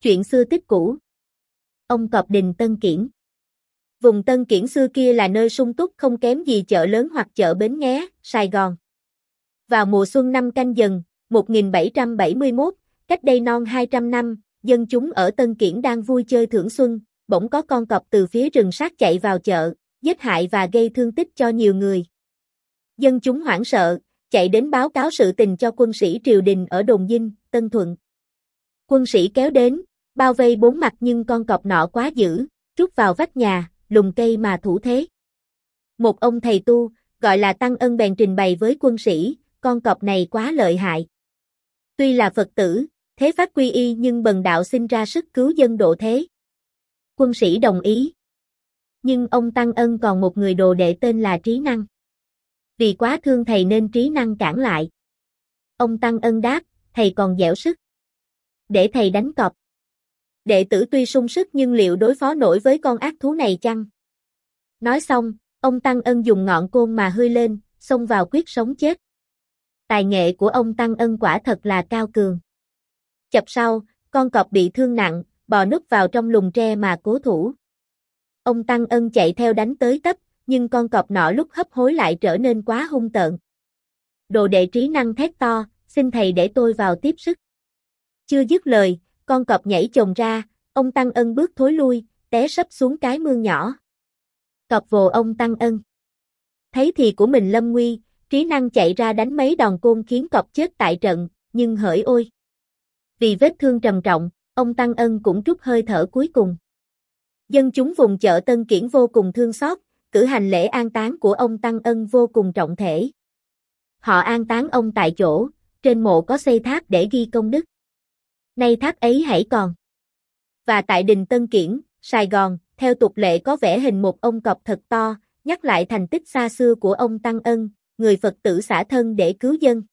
Chuyện xưa tích cũ. Ông Cọp Đình Tân Kiển. Vùng Tân Kiển xưa kia là nơi sung túc không kém gì chợ lớn hoặc chợ Bến Nghé, Sài Gòn. Vào mùa xuân năm Canh Dần, 1771, cách đây non 200 năm, dân chúng ở Tân Kiển đang vui chơi thưởng xuân, bỗng có con cọp từ phía rừng sát chạy vào chợ, giết hại và gây thương tích cho nhiều người. Dân chúng hoảng sợ, chạy đến báo cáo sự tình cho quân sĩ triều đình ở Đồn Dinh, Tân Thuận. Quân sĩ kéo đến, bao vây bốn mặt nhưng con cọp nọ quá dữ, rút vào vách nhà, lùm cây mà thủ thế. Một ông thầy tu, gọi là Tăng Ân bèn trình bày với quân sĩ, con cọp này quá lợi hại. Tuy là Phật tử, thế phát quy y nhưng bần đạo xin ra sức cứu dân độ thế. Quân sĩ đồng ý. Nhưng ông Tăng Ân còn một người đồ đệ tên là Trí Năng. Vì quá thương thầy nên Trí Năng cản lại. Ông Tăng Ân đáp, thầy còn dẻo sức. Để thầy đánh cọp. Đệ tử tuy sung sức nhưng liệu đối phó nổi với con ác thú này chăng? Nói xong, ông Tăng Ân dùng ngọn côn mà hươi lên, xông vào quyết sống chết. Tài nghệ của ông Tăng Ân quả thật là cao cường. Chập sau, con cọp bị thương nặng, bò núp vào trong lùm tre mà cố thủ. Ông Tăng Ân chạy theo đánh tới tấp, nhưng con cọp nọ lúc hấp hối lại trở nên quá hung tợn. Đồ đệ Trí Năng thét to, xin thầy để tôi vào tiếp sức. Chưa dứt lời, con cọp nhảy chồm ra, ông Tăng Ân bước thối lui, té sấp xuống cái mương nhỏ. Cọp vồ ông Tăng Ân. Thấy thì của mình lâm nguy, Trí Năng chạy ra đánh mấy đòn côn khiến cọp chết tại trận, nhưng hỡi ôi! Vì vết thương trầm trọng, ông Tăng Ân cũng trút hơi thở cuối cùng. Dân chúng vùng chợ Tân Kiển vô cùng thương xót, cử hành lễ an táng của ông Tăng Ân vô cùng trọng thể. Họ an táng ông tại chỗ, trên mộ có xây tháp để ghi công đức. Nay tháp ấy hãy còn. Và tại đình Tân Kiển, Sài Gòn, theo tục lệ có vẽ hình một ông cọp thật to, nhắc lại thành tích xa xưa của ông Tăng Ân, người Phật tử xả thân để cứu dân.